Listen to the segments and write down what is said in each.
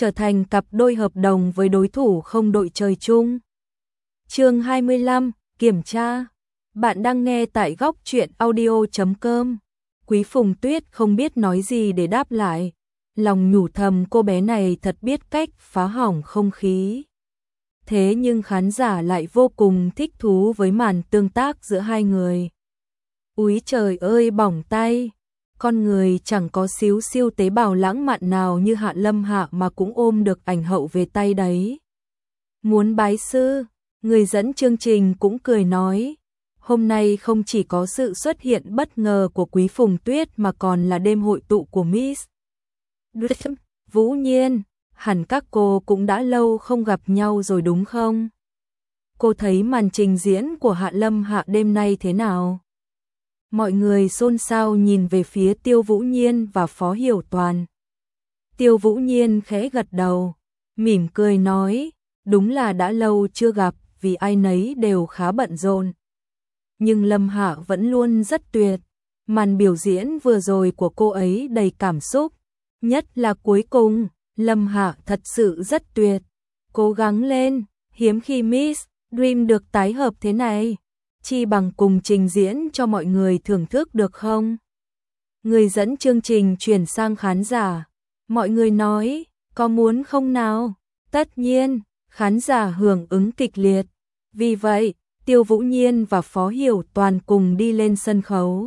trở thành cặp đôi hợp đồng với đối thủ không đội trời chung. Chương 25, kiểm tra. Bạn đang nghe tại góc truyện audio.com. Quý Phùng Tuyết không biết nói gì để đáp lại, lòng nhủ thầm cô bé này thật biết cách phá hỏng không khí. Thế nhưng khán giả lại vô cùng thích thú với màn tương tác giữa hai người. Úi trời ơi bỏng tay, con người chẳng có xíu siêu tế bào lãng mạn nào như Hạ Lâm Hạ mà cũng ôm được ảnh hậu về tay đấy. Muốn bái sư, người dẫn chương trình cũng cười nói, hôm nay không chỉ có sự xuất hiện bất ngờ của Quý Phùng Tuyết mà còn là đêm hội tụ của Miss Vũ Nhiên, hẳn các cô cũng đã lâu không gặp nhau rồi đúng không? Cô thấy màn trình diễn của Hạ Lâm Hạ đêm nay thế nào? Mọi người xôn xao nhìn về phía Tiêu Vũ Nhiên và Phó Hiểu Toàn. Tiêu Vũ Nhiên khẽ gật đầu, mỉm cười nói, đúng là đã lâu chưa gặp vì ai nấy đều khá bận rộn. Nhưng Lâm Hạ vẫn luôn rất tuyệt, màn biểu diễn vừa rồi của cô ấy đầy cảm xúc, nhất là cuối cùng, Lâm Hạ thật sự rất tuyệt. Cố gắng lên, hiếm khi Miss Dream được tái hợp thế này. Chi bằng cùng trình diễn cho mọi người thưởng thức được không? Người dẫn chương trình chuyển sang khán giả. Mọi người nói, có muốn không nào? Tất nhiên, khán giả hưởng ứng kịch liệt. Vì vậy, Tiêu Vũ Nhiên và Phó Hiểu Toàn cùng đi lên sân khấu.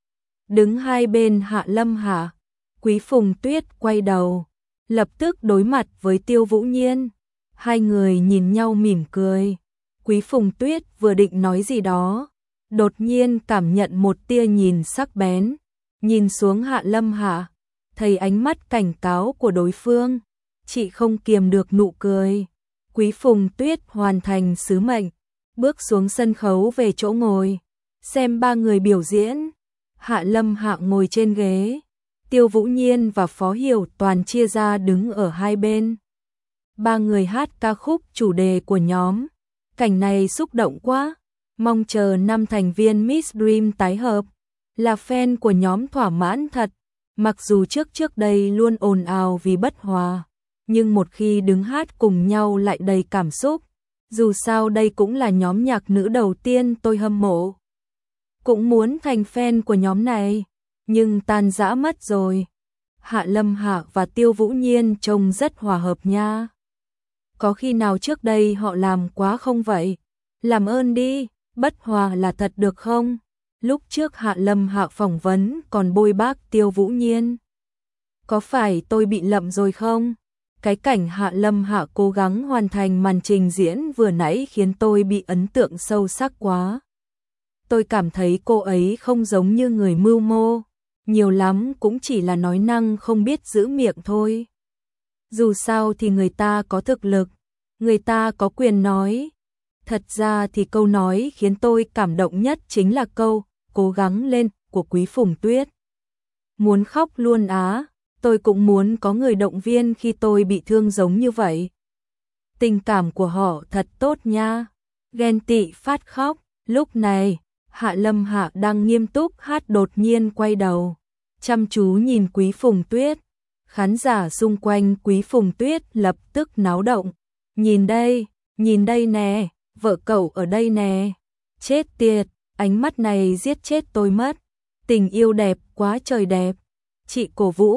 Đứng hai bên Hạ Lâm Hạ, Quý Phùng Tuyết quay đầu, lập tức đối mặt với Tiêu Vũ Nhiên. Hai người nhìn nhau mỉm cười. Quý Phùng Tuyết vừa định nói gì đó, đột nhiên cảm nhận một tia nhìn sắc bén, nhìn xuống Hạ Lâm Hạ, thấy ánh mắt cảnh cáo của đối phương, chị không kiềm được nụ cười. Quý Phùng Tuyết hoàn thành sứ mệnh, bước xuống sân khấu về chỗ ngồi, xem ba người biểu diễn. Hạ Lâm Hạ ngồi trên ghế, Tiêu Vũ Nhiên và Phó Hiểu Toàn chia ra đứng ở hai bên. Ba người hát ca khúc chủ đề của nhóm. Cảnh này xúc động quá, mong chờ 5 thành viên Miss Dream tái hợp. Là fan của nhóm thỏa mãn thật, mặc dù trước đây luôn ồn ào vì bất hòa, nhưng một khi đứng hát cùng nhau lại đầy cảm xúc. Dù sao đây cũng là nhóm nhạc nữ đầu tiên tôi hâm mộ. Cũng muốn thành fan của nhóm này, nhưng tan rã mất rồi. Hạ Lâm Hạ và Tiêu Vũ Nhiên trông rất hòa hợp nha. Có khi nào trước đây họ làm quá không vậy? Làm ơn đi, bất hòa là thật được không? Lúc trước Hạ Lâm Hạ phỏng vấn còn bôi bác Tiêu Vũ Nhiên. Có phải tôi bị lậm rồi không? Cái cảnh Hạ Lâm Hạ cố gắng hoàn thành màn trình diễn vừa nãy khiến tôi bị ấn tượng sâu sắc quá. Tôi cảm thấy cô ấy không giống như người mưu mô, nhiều lắm cũng chỉ là nói năng không biết giữ miệng thôi. Dù sao thì người ta có thực lực, người ta có quyền nói. Thật ra thì câu nói khiến tôi cảm động nhất chính là câu cố gắng lên của Quý Phùng Tuyết. Muốn khóc luôn á, tôi cũng muốn có người động viên khi tôi bị thương giống như vậy. Tình cảm của họ thật tốt nha. Ghen tị phát khóc. Lúc này, Hạ Lâm Hạ đang nghiêm túc hát đột nhiên quay đầu, chăm chú nhìn Quý Phùng Tuyết. Khán giả xung quanh Quý Phùng Tuyết lập tức náo động. Nhìn đây nè, vợ cậu ở đây nè. Chết tiệt, ánh mắt này giết chết tôi mất. Tình yêu đẹp quá trời đẹp. Chị cổ vũ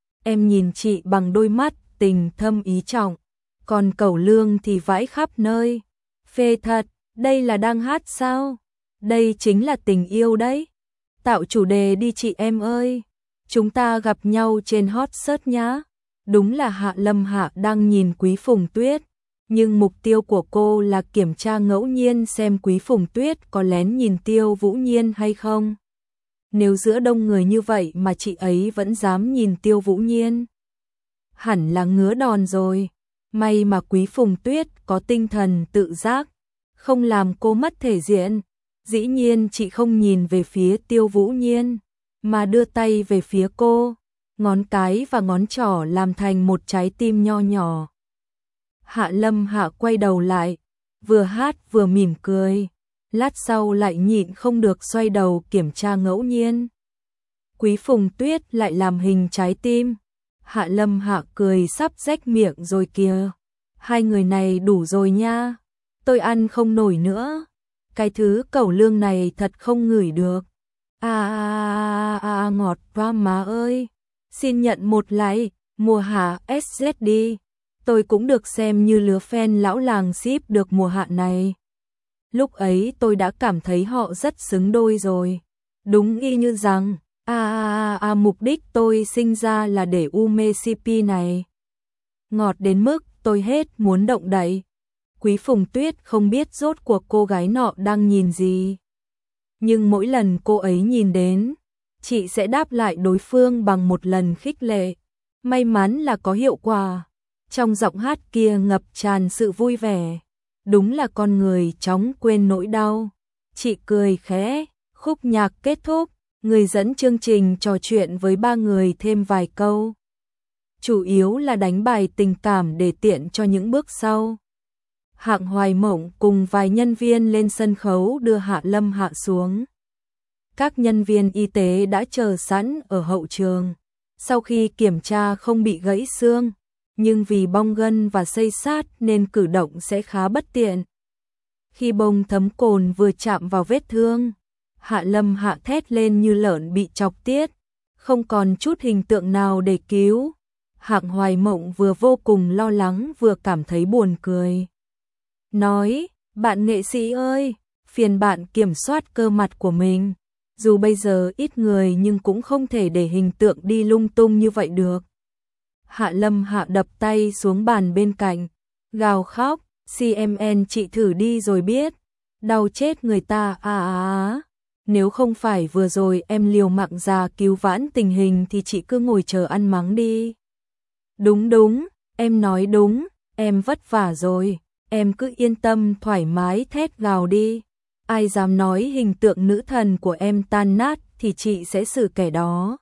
em nhìn chị bằng đôi mắt tình thâm ý trọng. Còn Cẩu Lương thì vãi khắp nơi. Phê thật, đây là đang hát sao? Đây chính là tình yêu đấy. Tạo chủ đề đi chị em ơi. Chúng ta gặp nhau trên hot search nhá. Đúng là Hạ Lâm Hạ đang nhìn Quý Phùng Tuyết, nhưng mục tiêu của cô là kiểm tra ngẫu nhiên xem Quý Phùng Tuyết có lén nhìn Tiêu Vũ Nhiên hay không. Nếu giữa đông người như vậy mà chị ấy vẫn dám nhìn Tiêu Vũ Nhiên, hẳn là ngứa đòn rồi. May mà Quý Phùng Tuyết có tinh thần tự giác, không làm cô mất thể diện. Dĩ nhiên chị không nhìn về phía Tiêu Vũ Nhiên, mà đưa tay về phía cô, ngón cái và ngón trỏ làm thành một trái tim nho nhỏ. Hạ Lâm Hạ quay đầu lại, vừa hát vừa mỉm cười, lát sau lại nhịn không được xoay đầu kiểm tra ngẫu nhiên. Quý Phùng Tuyết lại làm hình trái tim. Hạ Lâm Hạ cười sắp rách miệng rồi kìa. Hai người này đủ rồi nha. Tôi ăn không nổi nữa. Cái thứ cẩu lương này thật không ngửi được. Ngọt quá má ơi. Xin nhận một like, mùa hạ SZ đi. Tôi cũng được xem như lứa fan lão làng ship được mùa hạ này. Lúc ấy tôi đã cảm thấy họ rất xứng đôi rồi. Đúng y như rằng, mục đích tôi sinh ra là để mê CP này. Ngọt đến mức tôi hết muốn động đậy. Quý Phùng Tuyết không biết rốt cuộc cô gái nọ đang nhìn gì. Nhưng mỗi lần cô ấy nhìn đến, chị sẽ đáp lại đối phương bằng một lần khích lệ. May mắn là có hiệu quả. Trong giọng hát kia ngập tràn sự vui vẻ. Đúng là con người chóng quên nỗi đau. Chị cười khẽ, khúc nhạc kết thúc, người dẫn chương trình trò chuyện với ba người thêm vài câu. Chủ yếu là đánh bài tình cảm để tiện cho những bước sau. Hạng Hoài Mộng cùng vài nhân viên lên sân khấu đưa Hạ Lâm Hạ xuống. Các nhân viên y tế đã chờ sẵn ở hậu trường. Sau khi kiểm tra không bị gãy xương, nhưng vì bong gân và xây sát nên cử động sẽ khá bất tiện. Khi bông thấm cồn vừa chạm vào vết thương, Hạ Lâm Hạ thét lên như lợn bị chọc tiết, không còn chút hình tượng nào để cứu. Hạng Hoài Mộng vừa vô cùng lo lắng vừa cảm thấy buồn cười. Nói, bạn nghệ sĩ ơi, phiền bạn kiểm soát cơ mặt của mình. Dù bây giờ ít người nhưng cũng không thể để hình tượng đi lung tung như vậy được. Hạ Lâm Hạ đập tay xuống bàn bên cạnh, gào khóc, CMN chị thử đi rồi biết, đau chết người ta Nếu không phải vừa rồi em liều mạng ra cứu vãn tình hình thì chị cứ ngồi chờ ăn mắng đi. Đúng, em nói đúng, em vất vả rồi, em cứ yên tâm thoải mái thét gào đi. Ai dám nói hình tượng nữ thần của em tan nát thì chị sẽ xử kẻ đó.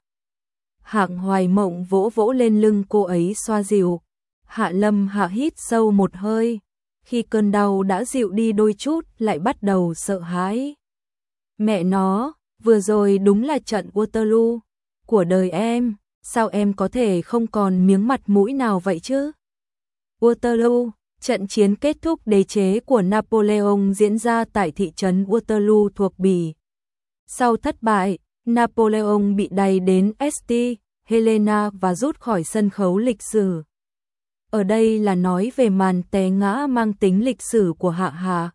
Hạng Hoài Mộng vỗ vỗ lên lưng cô ấy xoa dịu. Hạ Lâm Hạ hít sâu một hơi. Khi cơn đau đã dịu đi đôi chút lại bắt đầu sợ hãi. Mẹ nó, vừa rồi đúng là trận Waterloo của đời em. Sao em có thể không còn miếng mặt mũi nào vậy chứ? Waterloo, trận chiến kết thúc đế chế của Napoleon diễn ra tại thị trấn Waterloo thuộc Bỉ. Sau thất bại, Napoleon bị đày đến St. Helena và rút khỏi sân khấu lịch sử. Ở đây là nói về màn té ngã mang tính lịch sử của Hạ Hạ.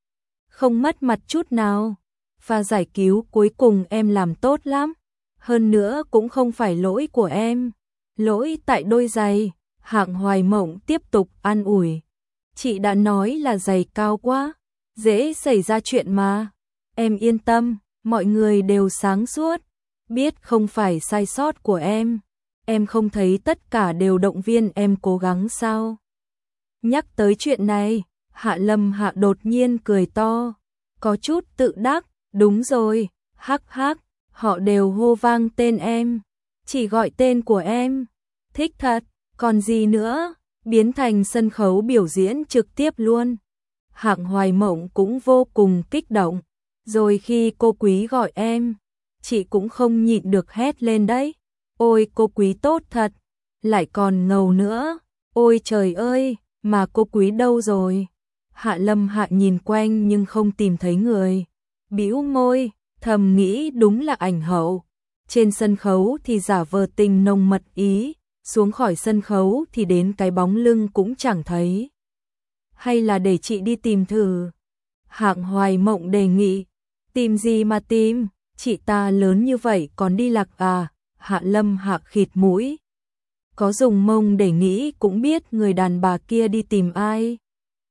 Không mất mặt chút nào. Pha giải cứu cuối cùng em làm tốt lắm. Hơn nữa cũng không phải lỗi của em. Lỗi tại đôi giày. Hạng Hoài Mộng tiếp tục an ủi. Chị đã nói là giày cao quá. Dễ xảy ra chuyện mà. Em yên tâm, mọi người đều sáng suốt. Biết không phải sai sót của em. Em không thấy tất cả đều động viên em cố gắng sao? Nhắc tới chuyện này, Hạ Lâm Hạ đột nhiên cười to. Có chút tự đắc, đúng rồi, hắc hắc, họ đều hô vang tên em. Chỉ gọi tên của em. Thích thật, còn gì nữa, biến thành sân khấu biểu diễn trực tiếp luôn. Hạng Hoài Mộng cũng vô cùng kích động. Rồi khi cô Quý gọi em, chị cũng không nhịn được hét lên đấy. Ôi cô Quý tốt thật, lại còn ngầu nữa. Ôi trời ơi, mà cô Quý đâu rồi? Hạ Lâm Hạ nhìn quanh nhưng không tìm thấy người. Bĩu môi, thầm nghĩ đúng là ảnh hậu. Trên sân khấu thì giả vờ tình nồng mật ý, xuống khỏi sân khấu thì đến cái bóng lưng cũng chẳng thấy. Hay là để chị đi tìm thử? Hạng Hoài Mộng đề nghị. Tìm gì mà tìm, chị ta lớn như vậy còn đi lạc à? Hạ Lâm Hạ khịt mũi. Có dùng mông để nghĩ cũng biết người đàn bà kia đi tìm ai.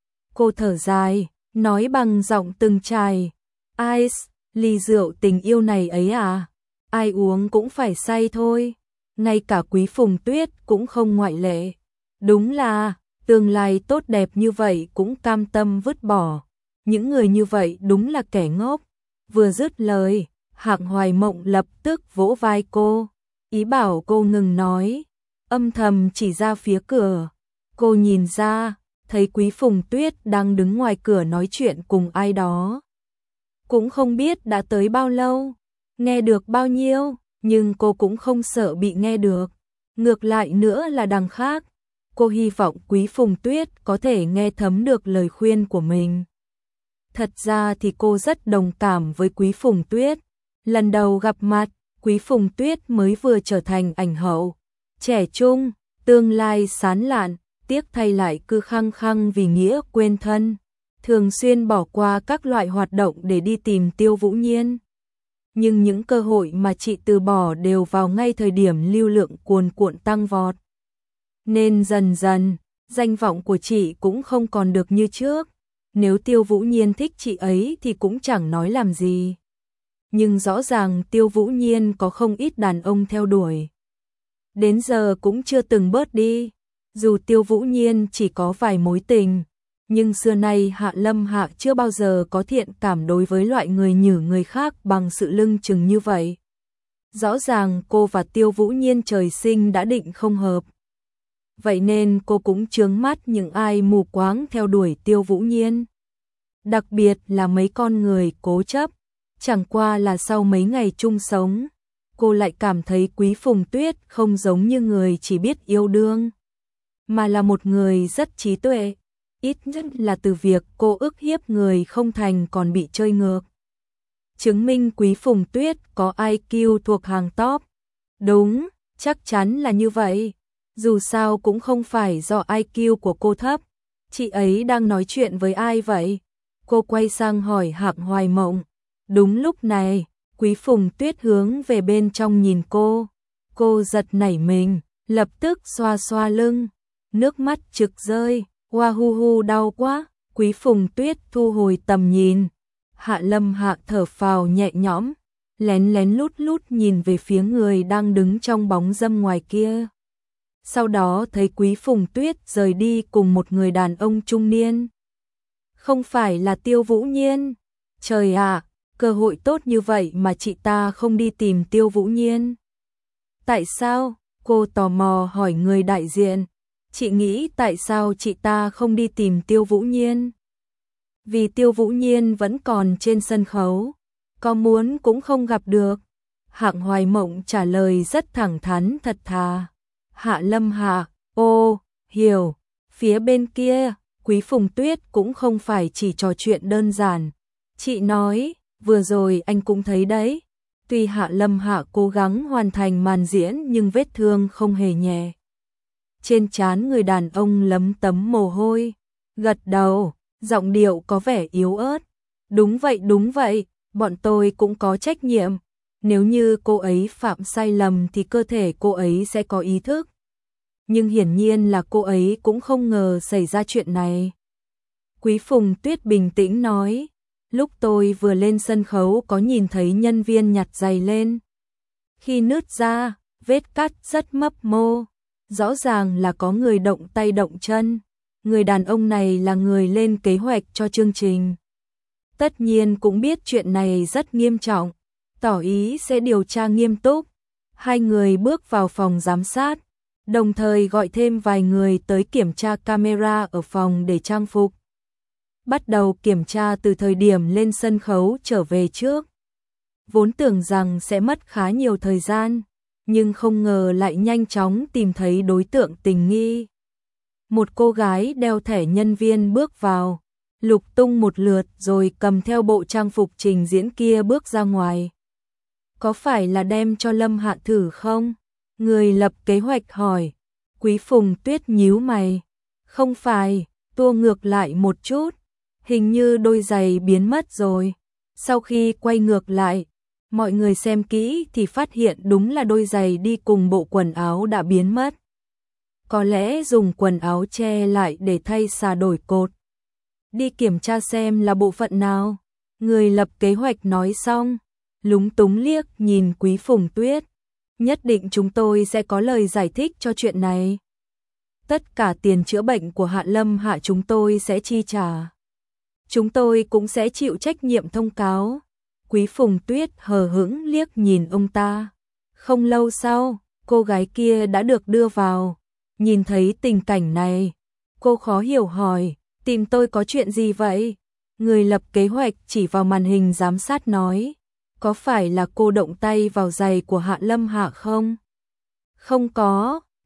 Cô thở dài, nói bằng giọng từng trải. Ice, ly rượu tình yêu này ấy à? Ai uống cũng phải say thôi. Ngay cả Quý Phùng Tuyết cũng không ngoại lệ. Đúng là, tương lai tốt đẹp như vậy cũng cam tâm vứt bỏ. Những người như vậy đúng là kẻ ngốc. Vừa dứt lời, Hạng Hoài Mộng lập tức vỗ vai cô, ý bảo cô ngừng nói, âm thầm chỉ ra phía cửa. Cô nhìn ra, thấy Quý Phùng Tuyết đang đứng ngoài cửa nói chuyện cùng ai đó. Cũng không biết đã tới bao lâu, nghe được bao nhiêu, nhưng cô cũng không sợ bị nghe được. Ngược lại nữa là đằng khác, cô hy vọng Quý Phùng Tuyết có thể nghe thấm được lời khuyên của mình. Thật ra thì cô rất đồng cảm với Quý Phùng Tuyết. Lần đầu gặp mặt, Quý Phùng Tuyết mới vừa trở thành ảnh hậu, trẻ trung, tương lai sáng lạn, tiếc thay lại cứ khăng khăng vì nghĩa quên thân, thường xuyên bỏ qua các loại hoạt động để đi tìm Tiêu Vũ Nhiên. Nhưng những cơ hội mà chị từ bỏ đều vào ngay thời điểm lưu lượng cuồn cuộn tăng vọt. Nên dần dần, danh vọng của chị cũng không còn được như trước. Nếu Tiêu Vũ Nhiên thích chị ấy thì cũng chẳng nói làm gì. Nhưng rõ ràng Tiêu Vũ Nhiên có không ít đàn ông theo đuổi. Đến giờ cũng chưa từng bớt đi. Dù Tiêu Vũ Nhiên chỉ có vài mối tình, nhưng xưa nay Hạ Lâm Hạ chưa bao giờ có thiện cảm đối với loại người nhử người khác bằng sự lưng chừng như vậy. Rõ ràng cô và Tiêu Vũ Nhiên trời sinh đã định không hợp. Vậy nên cô cũng chướng mắt những ai mù quáng theo đuổi Tiêu Vũ Nhiên. Đặc biệt là mấy con người cố chấp. Chẳng qua là sau mấy ngày chung sống, cô lại cảm thấy Quý Phùng Tuyết không giống như người chỉ biết yêu đương, mà là một người rất trí tuệ. Ít nhất là từ việc cô ức hiếp người không thành còn bị chơi ngược. Chứng minh Quý Phùng Tuyết có IQ thuộc hàng top. Đúng, chắc chắn là như vậy. Dù sao cũng không phải do IQ của cô thấp. Chị ấy đang nói chuyện với ai vậy? Cô quay sang hỏi Hạng Hoài Mộng. Đúng lúc này, Quý Phùng Tuyết hướng về bên trong nhìn cô. Cô giật nảy mình, lập tức xoa xoa lưng. Nước mắt trực rơi, hoa hu hu đau quá. Quý Phùng Tuyết thu hồi tầm nhìn. Hạ Lâm Hạ thở phào nhẹ nhõm, lén lén lút lút nhìn về phía người đang đứng trong bóng râm ngoài kia. Sau đó thấy Quý Phùng Tuyết rời đi cùng một người đàn ông trung niên. Không phải là Tiêu Vũ Nhiên. Trời ạ, cơ hội tốt như vậy mà chị ta không đi tìm Tiêu Vũ Nhiên. Tại sao? Cô tò mò hỏi người đại diện. Chị nghĩ tại sao chị ta không đi tìm Tiêu Vũ Nhiên? Vì Tiêu Vũ Nhiên vẫn còn trên sân khấu, có muốn cũng không gặp được. Hạng Hoài Mộng trả lời rất thẳng thắn thật thà. Hạ Lâm Hạ, ô, hiểu. Phía bên kia, Quý Phùng Tuyết cũng không phải chỉ trò chuyện đơn giản. Chị nói, vừa rồi anh cũng thấy đấy. Tuy Hạ Lâm Hạ cố gắng hoàn thành màn diễn nhưng vết thương không hề nhẹ. Trên trán người đàn ông lấm tấm mồ hôi, gật đầu, giọng điệu có vẻ yếu ớt. Đúng vậy, bọn tôi cũng có trách nhiệm. Nếu như cô ấy phạm sai lầm thì cơ thể cô ấy sẽ có ý thức. Nhưng hiển nhiên là cô ấy cũng không ngờ xảy ra chuyện này. Quý Phùng Tuyết bình tĩnh nói, lúc tôi vừa lên sân khấu có nhìn thấy nhân viên nhặt giày lên. Khi nứt ra, vết cắt rất mấp mô, rõ ràng là có người động tay động chân. Người đàn ông này là người lên kế hoạch cho chương trình. Tất nhiên cũng biết chuyện này rất nghiêm trọng, tỏ ý sẽ điều tra nghiêm túc. Hai người bước vào phòng giám sát, đồng thời gọi thêm vài người tới kiểm tra camera ở phòng để trang phục. Bắt đầu kiểm tra từ thời điểm lên sân khấu trở về trước. Vốn tưởng rằng sẽ mất khá nhiều thời gian, nhưng không ngờ lại nhanh chóng tìm thấy đối tượng tình nghi. Một cô gái đeo thẻ nhân viên bước vào, lục tung một lượt rồi cầm theo bộ trang phục trình diễn kia bước ra ngoài. Có phải là đem cho Lâm Hạ thử không? Người lập kế hoạch hỏi. Quý Phùng Tuyết nhíu mày. Không phải, tua ngược lại một chút. Hình như đôi giày biến mất rồi. Sau khi quay ngược lại, mọi người xem kỹ thì phát hiện đúng là đôi giày đi cùng bộ quần áo đã biến mất. Có lẽ dùng quần áo che lại để thay xà đổi cột. Đi kiểm tra xem là bộ phận nào. Người lập kế hoạch nói xong, lúng túng liếc nhìn Quý Phùng Tuyết. Nhất định chúng tôi sẽ có lời giải thích cho chuyện này. Tất cả tiền chữa bệnh của Hạ Lâm Hạ chúng tôi sẽ chi trả. Chúng tôi cũng sẽ chịu trách nhiệm thông cáo. Quý Phùng Tuyết hờ hững liếc nhìn ông ta. Không lâu sau, cô gái kia đã được đưa vào. Nhìn thấy tình cảnh này, cô khó hiểu hỏi, tìm tôi có chuyện gì vậy? Người lập kế hoạch chỉ vào màn hình giám sát nói, có phải là cô động tay vào giày của Hạ Lâm Hạ không? Không có,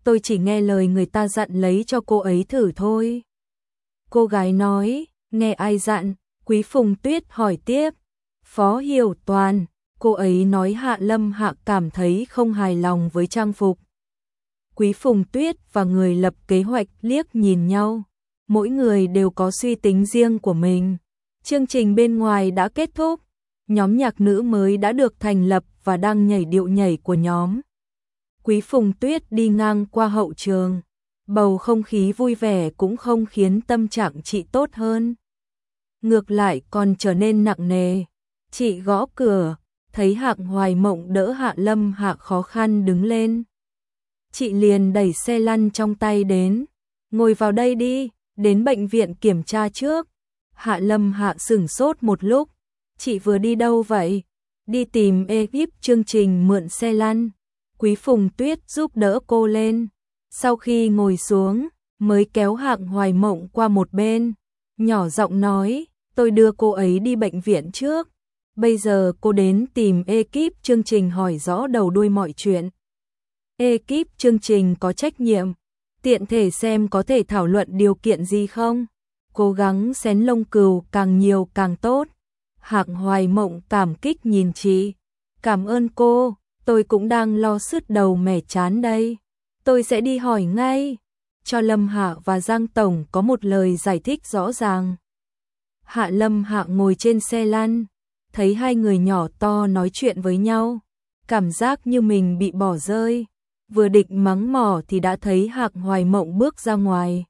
tôi chỉ nghe lời người ta dặn lấy cho cô ấy thử thôi. Cô gái nói, nghe ai dặn? Quý Phùng Tuyết hỏi tiếp. Phó Hiểu Toàn. Cô ấy nói Hạ Lâm Hạ cảm thấy không hài lòng với trang phục. Quý Phùng Tuyết và người lập kế hoạch liếc nhìn nhau. Mỗi người đều có suy tính riêng của mình. Chương trình bên ngoài đã kết thúc. Nhóm nhạc nữ mới đã được thành lập và đang nhảy điệu nhảy của nhóm. Quý Phùng Tuyết đi ngang qua hậu trường. Bầu không khí vui vẻ cũng không khiến tâm trạng chị tốt hơn. Ngược lại còn trở nên nặng nề. Chị gõ cửa, thấy Hạng Hoài Mộng đỡ Hạ Lâm Hạ khó khăn đứng lên. Chị liền đẩy xe lăn trong tay đến. Ngồi vào đây đi, đến bệnh viện kiểm tra trước. Hạ Lâm Hạ sửng sốt một lúc. Chị vừa đi đâu vậy? Đi tìm ekip chương trình mượn xe lăn. Quý Phùng Tuyết giúp đỡ cô lên. Sau khi ngồi xuống, mới kéo Hạng Hoài Mộng qua một bên. Nhỏ giọng nói, tôi đưa cô ấy đi bệnh viện trước. Bây giờ cô đến tìm ekip chương trình hỏi rõ đầu đuôi mọi chuyện. Ekip chương trình có trách nhiệm, tiện thể xem có thể thảo luận điều kiện gì không. Cố gắng xén lông cừu càng nhiều càng tốt. Hạng Hoài Mộng cảm kích nhìn chị. Cảm ơn cô, tôi cũng đang lo sứt đầu mẻ chán đây. Tôi sẽ đi hỏi ngay. Cho Lâm Hạ và Giang Tổng có một lời giải thích rõ ràng. Hạ Lâm Hạ ngồi trên xe lăn, thấy hai người nhỏ to nói chuyện với nhau. Cảm giác như mình bị bỏ rơi. Vừa định mắng mỏ thì đã thấy Hạng Hoài Mộng bước ra ngoài.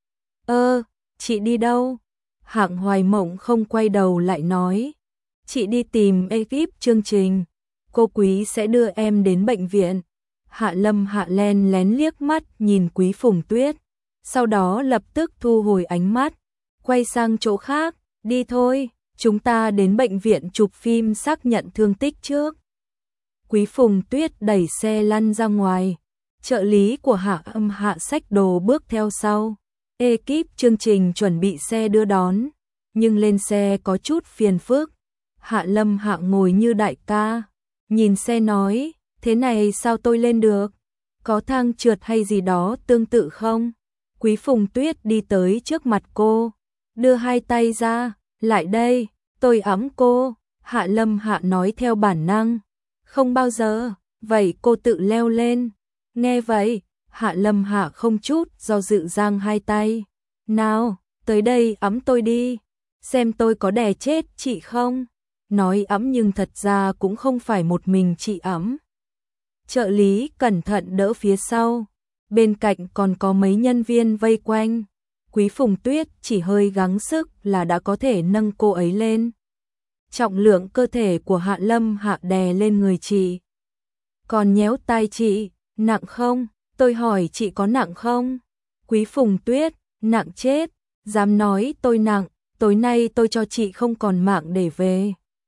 Chị đi đâu? Hạng Hoài Mộng không quay đầu lại nói. Chị đi tìm ekip chương trình. Cô Quý sẽ đưa em đến bệnh viện. Hạ Lâm Hạ len lén liếc mắt nhìn Quý Phùng Tuyết. Sau đó lập tức thu hồi ánh mắt. Quay sang chỗ khác. Đi thôi, chúng ta đến bệnh viện chụp phim xác nhận thương tích trước. Quý Phùng Tuyết đẩy xe lăn ra ngoài. Trợ lý của Hạ Âm Hạ xách đồ bước theo sau. Ekip chương trình chuẩn bị xe đưa đón, nhưng lên xe có chút phiền phức. Hạ Lâm Hạ ngồi như đại ca, nhìn xe nói, thế này sao tôi lên được? Có thang trượt hay gì đó tương tự không? Quý Phùng Tuyết đi tới trước mặt cô, đưa hai tay ra, lại đây, tôi ẵm cô. Hạ Lâm Hạ nói theo bản năng, không bao giờ, vậy cô tự leo lên. Nghe vậy, Hạ Lâm Hạ không chút do dự giang hai tay. Nào, tới đây ẵm tôi đi, xem tôi có đè chết chị không? Nói ẵm nhưng thật ra cũng không phải một mình chị ẵm. Trợ lý cẩn thận đỡ phía sau, bên cạnh còn có mấy nhân viên vây quanh. Quý Phùng Tuyết chỉ hơi gắng sức là đã có thể nâng cô ấy lên. Trọng lượng cơ thể của Hạ Lâm Hạ đè lên người chị. Còn nhéo tai chị, nặng không? Tôi hỏi chị có nặng không? Quý Phùng Tuyết, nặng chết, dám nói tôi nặng, tối nay tôi cho chị không còn mạng để về.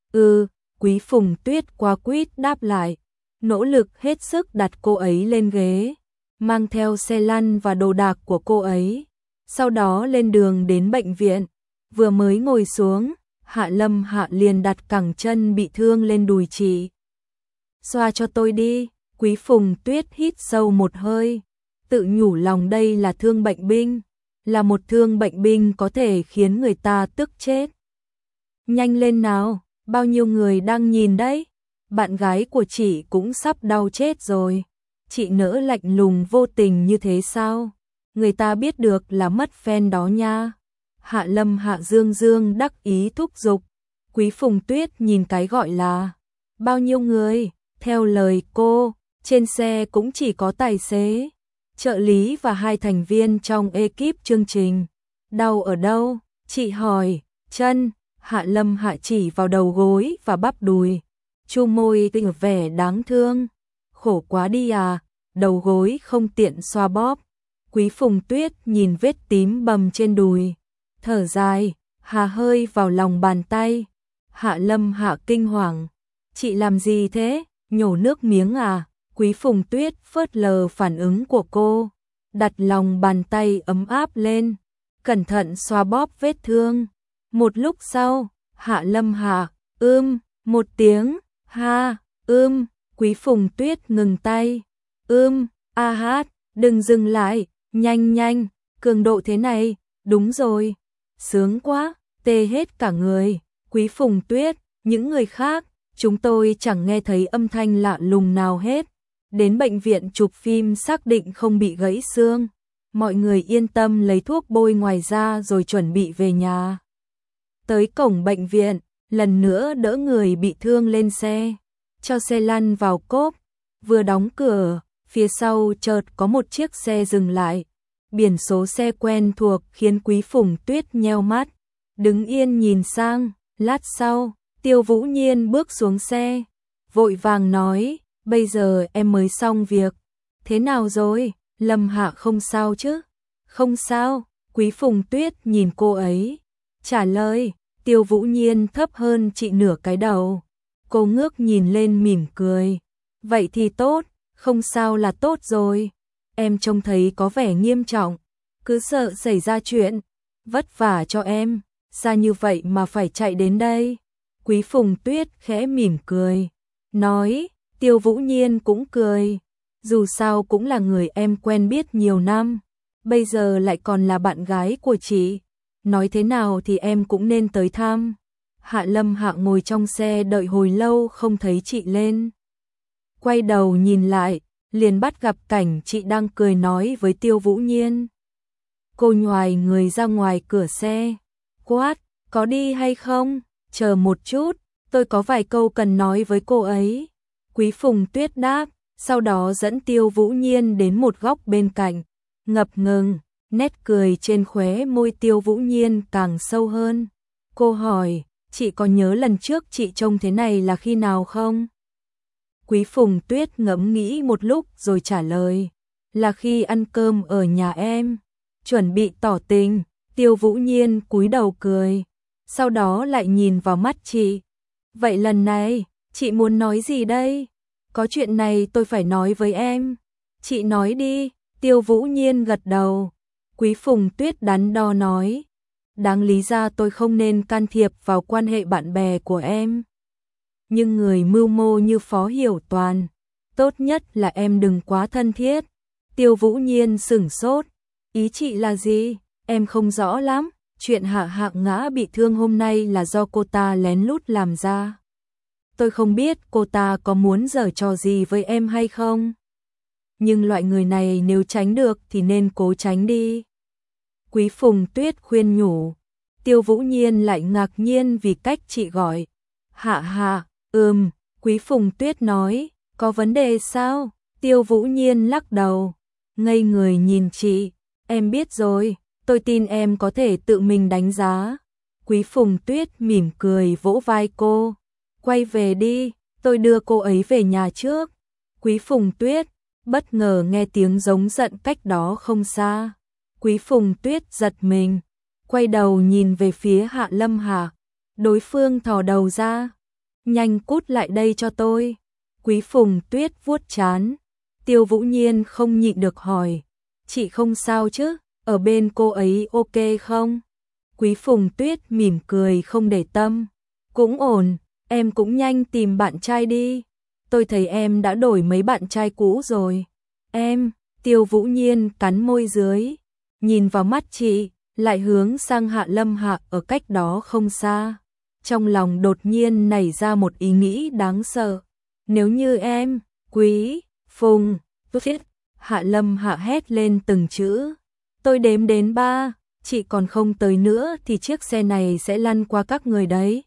Quý Phùng Tuyết qua quýt đáp lại, nỗ lực hết sức đặt cô ấy lên ghế, mang theo xe lăn và đồ đạc của cô ấy. Sau đó lên đường đến bệnh viện, vừa mới ngồi xuống, Hạ Lâm Hạ liền đặt cẳng chân bị thương lên đùi chị. Xoa cho tôi đi. Quý Phùng Tuyết hít sâu một hơi, tự nhủ lòng đây là thương bệnh binh, là một thương bệnh binh có thể khiến người ta tức chết. Nhanh lên nào, bao nhiêu người đang nhìn đấy, bạn gái của chị cũng sắp đau chết rồi. Chị nỡ lạnh lùng vô tình như thế sao? Người ta biết được là mất fan đó nha. Hạ Lâm Hạ dương dương đắc ý thúc giục. Quý Phùng Tuyết nhìn cái gọi là bao nhiêu người, theo lời cô, trên xe cũng chỉ có tài xế, trợ lý và hai thành viên trong ekip chương trình. Đau ở đâu? Chị hỏi. Chân. Hạ Lâm Hạ chỉ vào đầu gối và bắp đùi. Chu môi tỏ vẻ đáng thương. Khổ quá đi à, đầu gối không tiện xoa bóp. Quý Phùng Tuyết nhìn vết tím bầm trên đùi, thở dài, hà hơi vào lòng bàn tay. Hạ Lâm Hạ kinh hoàng. Chị làm gì thế? Nhổ nước miếng à? Quý Phùng Tuyết phớt lờ phản ứng của cô, đặt lòng bàn tay ấm áp lên, cẩn thận xoa bóp vết thương. Một lúc sau, Hạ Lâm Hạ, một tiếng, ha, Quý Phùng Tuyết ngừng tay, a hát, Đừng dừng lại, nhanh nhanh, cường độ thế này, đúng rồi. Sướng quá, tê hết cả người. Quý Phùng Tuyết, những người khác, chúng tôi chẳng nghe thấy âm thanh lạ lùng nào hết. Đến bệnh viện chụp phim xác định không bị gãy xương. Mọi người yên tâm lấy thuốc bôi ngoài da rồi chuẩn bị về nhà. Tới cổng bệnh viện, lần nữa đỡ người bị thương lên xe, cho xe lăn vào cốp. Vừa đóng cửa, phía sau chợt có một chiếc xe dừng lại. Biển số xe quen thuộc khiến Quý Phùng Tuyết nheo mắt, đứng yên nhìn sang. Lát sau, Tiêu Vũ Nhiên bước xuống xe, vội vàng nói, bây giờ em mới xong việc. Thế nào rồi, Lâm Hạ không sao chứ? Không sao, Quý Phùng Tuyết nhìn cô ấy, trả lời. Tiêu Vũ Nhiên thấp hơn chị nửa cái đầu. Cô ngước nhìn lên mỉm cười. Vậy thì tốt, không sao là tốt rồi. Em trông thấy có vẻ nghiêm trọng, cứ sợ xảy ra chuyện. Vất vả cho em, xa như vậy mà phải chạy đến đây. Quý Phùng Tuyết khẽ mỉm cười, nói. Tiêu Vũ Nhiên cũng cười. Dù sao cũng là người em quen biết nhiều năm, bây giờ lại còn là bạn gái của chị. Nói thế nào thì em cũng nên tới thăm. Hạ Lâm Hạ ngồi trong xe đợi hồi lâu không thấy chị lên. Quay đầu nhìn lại, liền bắt gặp cảnh chị đang cười nói với Tiêu Vũ Nhiên. Cô nhoài người ra ngoài cửa xe, quát, có đi hay không? Chờ một chút, tôi có vài câu cần nói với cô ấy. Quý Phùng Tuyết đáp, sau đó dẫn Tiêu Vũ Nhiên đến một góc bên cạnh, ngập ngừng. Nét cười trên khóe môi Tiêu Vũ Nhiên càng sâu hơn. Cô hỏi, chị có nhớ lần trước chị trông thế này là khi nào không? Quý Phùng Tuyết ngẫm nghĩ một lúc rồi trả lời, là khi ăn cơm ở nhà em. Chuẩn bị tỏ tình. Tiêu Vũ Nhiên cúi đầu cười, sau đó lại nhìn vào mắt chị. Vậy lần này, chị muốn nói gì đây? Có chuyện này tôi phải nói với em. Chị nói đi. Tiêu Vũ Nhiên gật đầu. Quý Phùng Tuyết đắn đo nói, đáng lý ra tôi không nên can thiệp vào quan hệ bạn bè của em. Nhưng người mưu mô như Phó Hiểu Toàn, tốt nhất là em đừng quá thân thiết. Tiêu Vũ Nhiên sửng sốt, ý chị là gì? Em không rõ lắm, chuyện Hạ Hạng Ngã bị thương hôm nay là do cô ta lén lút làm ra. Tôi không biết cô ta có muốn giở trò gì với em hay không. Nhưng loại người này nếu tránh được thì nên cố tránh đi. Quý Phùng Tuyết khuyên nhủ. Tiêu Vũ Nhiên lại ngạc nhiên vì cách chị gọi. Hạ Hạ, Quý Phùng Tuyết nói, có vấn đề sao? Tiêu Vũ Nhiên lắc đầu, ngây người nhìn chị. Em biết rồi, tôi tin em có thể tự mình đánh giá. Quý Phùng Tuyết mỉm cười vỗ vai cô. Quay về đi, tôi đưa cô ấy về nhà trước. Quý Phùng Tuyết bất ngờ nghe tiếng giống giận cách đó không xa. Quý Phùng Tuyết giật mình, quay đầu nhìn về phía Hạ Lâm Hạ. Đối phương thò đầu ra, nhanh cút lại đây cho tôi. Quý Phùng Tuyết vuốt trán. Tiêu Vũ Nhiên không nhịn được hỏi, chị không sao chứ, ở bên cô ấy ok không? Quý Phùng Tuyết mỉm cười không để tâm, cũng ổn, em cũng nhanh tìm bạn trai đi. Tôi thấy em đã đổi mấy bạn trai cũ rồi. Em, Tiêu Vũ Nhiên cắn môi dưới, nhìn vào mắt chị, lại hướng sang Hạ Lâm Hạ ở cách đó không xa. Trong lòng đột nhiên nảy ra một ý nghĩ đáng sợ. Nếu như em, Quý Phùng Tuyết, Hạ Lâm Hạ hét lên từng chữ. Tôi đếm đến 3, chị còn không tới nữa thì chiếc xe này sẽ lăn qua các người đấy.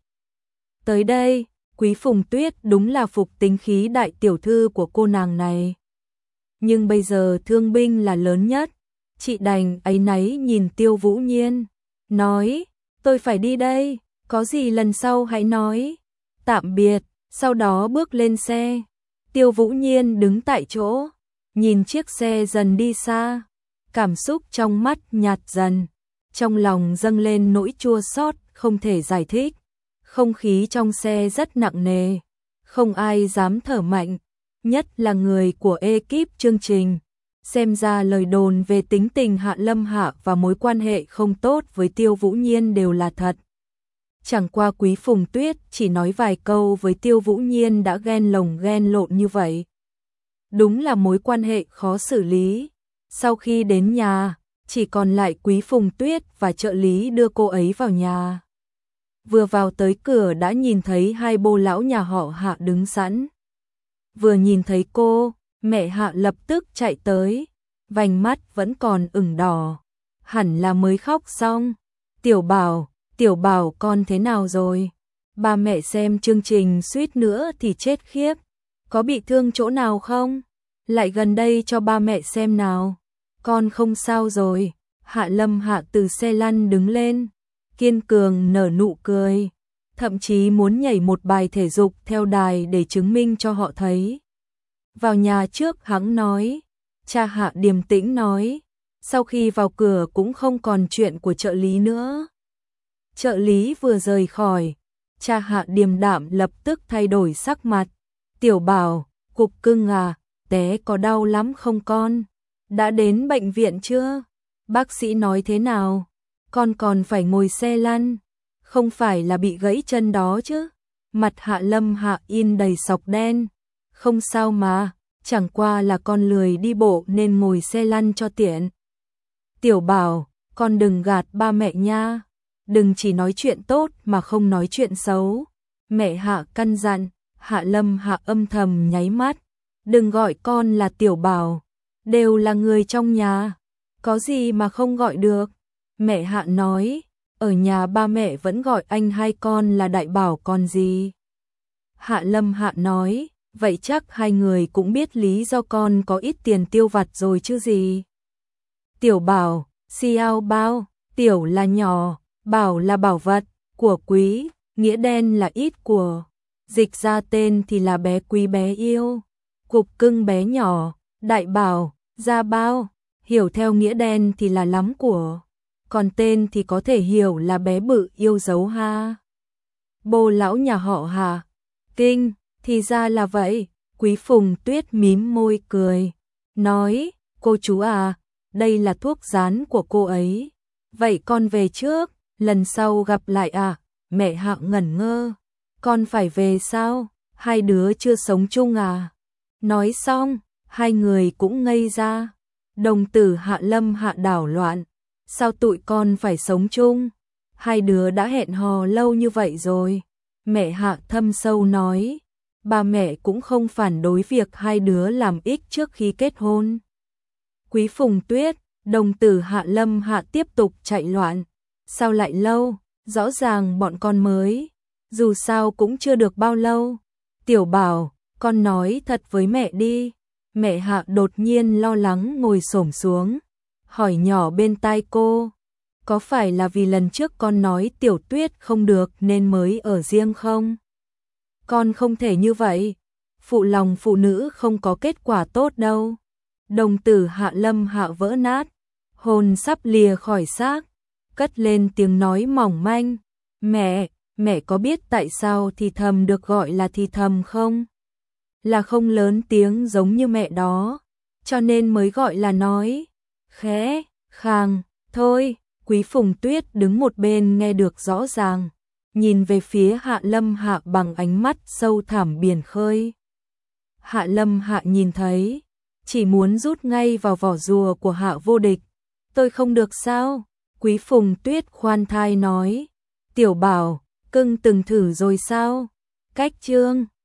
Tới đây, Quý Phùng Tuyết đúng là phục tính khí đại tiểu thư của cô nàng này. Nhưng bây giờ thương binh là lớn nhất. Chị đành áy náy nhìn Tiêu Vũ Nhiên, nói, tôi phải đi đây, có gì lần sau hãy nói. Tạm biệt, sau đó bước lên xe. Tiêu Vũ Nhiên đứng tại chỗ, nhìn chiếc xe dần đi xa, cảm xúc trong mắt nhạt dần, trong lòng dâng lên nỗi chua xót không thể giải thích. Không khí trong xe rất nặng nề, không ai dám thở mạnh, nhất là người của ekip chương trình. Xem ra lời đồn về tính tình Hạ Lâm Hạ và mối quan hệ không tốt với Tiêu Vũ Nhiên đều là thật. Chẳng qua Quý Phùng Tuyết chỉ nói vài câu với Tiêu Vũ Nhiên đã ghen lồng ghen lộn như vậy. Đúng là mối quan hệ khó xử lý. Sau khi đến nhà, chỉ còn lại Quý Phùng Tuyết và trợ lý đưa cô ấy vào nhà. Vừa vào tới cửa đã nhìn thấy hai bô lão nhà họ Hạ đứng sẵn. Vừa nhìn thấy cô, mẹ Hạ lập tức chạy tới, vành mắt vẫn còn ửng đỏ, hẳn là mới khóc xong. Tiểu Bảo con thế nào rồi? Ba mẹ xem chương trình suýt nữa thì chết khiếp, có bị thương chỗ nào không? Lại gần đây cho ba mẹ xem nào. Con không sao rồi. Hạ Lâm Hạ từ xe lăn đứng lên, kiên cường nở nụ cười, thậm chí muốn nhảy một bài thể dục theo đài để chứng minh cho họ thấy. Vào nhà trước hắn nói, cha Hạ điềm tĩnh nói, sau khi vào cửa cũng không còn chuyện của trợ lý nữa. Trợ lý vừa rời khỏi, cha Hạ điềm đạm lập tức thay đổi sắc mặt. Tiểu Bảo, cục cưng à, té có đau lắm không con? Đã đến bệnh viện chưa? Bác sĩ nói thế nào? Con còn phải ngồi xe lăn, không phải là bị gãy chân đó chứ? Mặt Hạ Lâm Hạ in đầy sọc đen. Không sao mà, chẳng qua là con lười đi bộ nên ngồi xe lăn cho tiện. Tiểu Bảo, con đừng gạt ba mẹ nha. Đừng chỉ nói chuyện tốt mà không nói chuyện xấu. Mẹ Hạ căn dặn. Hạ Lâm Hạ âm thầm nháy mắt. Đừng gọi con là Tiểu Bảo, đều là người trong nhà, có gì mà không gọi được. Mẹ Hạ nói, ở nhà ba mẹ vẫn gọi anh hai con là Đại Bảo còn gì. Hạ Lâm Hạ nói, vậy chắc hai người cũng biết lý do con có ít tiền tiêu vặt rồi chứ gì. Tiểu Bảo, xiao bao, tiểu là nhỏ, bảo là bảo vật, của quý, nghĩa đen là ít của. Dịch ra tên thì là bé quý bé yêu, cục cưng bé nhỏ, Đại Bảo, gia bao, hiểu theo nghĩa đen thì là lắm của, còn tên thì có thể hiểu là bé bự yêu dấu ha. Bô lão nhà họ Hà, kinh, thì ra là vậy. Quý Phùng Tuyết mím môi cười, nói, cô chú à, đây là thuốc dán của cô ấy. Vậy con về trước, lần sau gặp lại à? Mẹ Hạ ngẩn ngơ. Con phải về sao? Hai đứa chưa sống chung à? Nói xong, hai người cũng ngây ra. Đồng tử Hạ Lâm Hạ đảo loạn. Sao tụi con phải sống chung? Hai đứa đã hẹn hò lâu như vậy rồi. Mẹ Hạ thâm sâu nói. Ba mẹ cũng không phản đối việc hai đứa làm ích trước khi kết hôn. Quý Phùng Tuyết, đồng tử Hạ Lâm Hạ tiếp tục chạy loạn. Sao lại lâu? Rõ ràng bọn con mới. Dù sao cũng chưa được bao lâu. Tiểu Bảo, con nói thật với mẹ đi. Mẹ Hạ đột nhiên lo lắng ngồi xổm xuống, hỏi nhỏ bên tai cô. Có phải là vì lần trước con nói Tiểu Tuyết không được nên mới ở riêng không? Con không thể như vậy. Phụ lòng phụ nữ không có kết quả tốt đâu. Đồng tử Hạ Lâm Hạ vỡ nát, hồn sắp lìa khỏi xác, cất lên tiếng nói mỏng manh. Mẹ có biết tại sao thì thầm được gọi là thì thầm không? Là không lớn tiếng giống như mẹ đó, cho nên mới gọi là nói. Khẽ, khàng, thôi. Quý Phùng Tuyết đứng một bên nghe được rõ ràng, nhìn về phía Hạ Lâm Hạ bằng ánh mắt sâu thẳm biển khơi. Hạ Lâm Hạ nhìn thấy, chỉ muốn rút ngay vào vỏ rùa của Hạ Vô Địch. Tôi không được sao? Quý Phùng Tuyết khoan thai nói. Tiểu Bảo, cưng từng thử rồi sao? Cách chương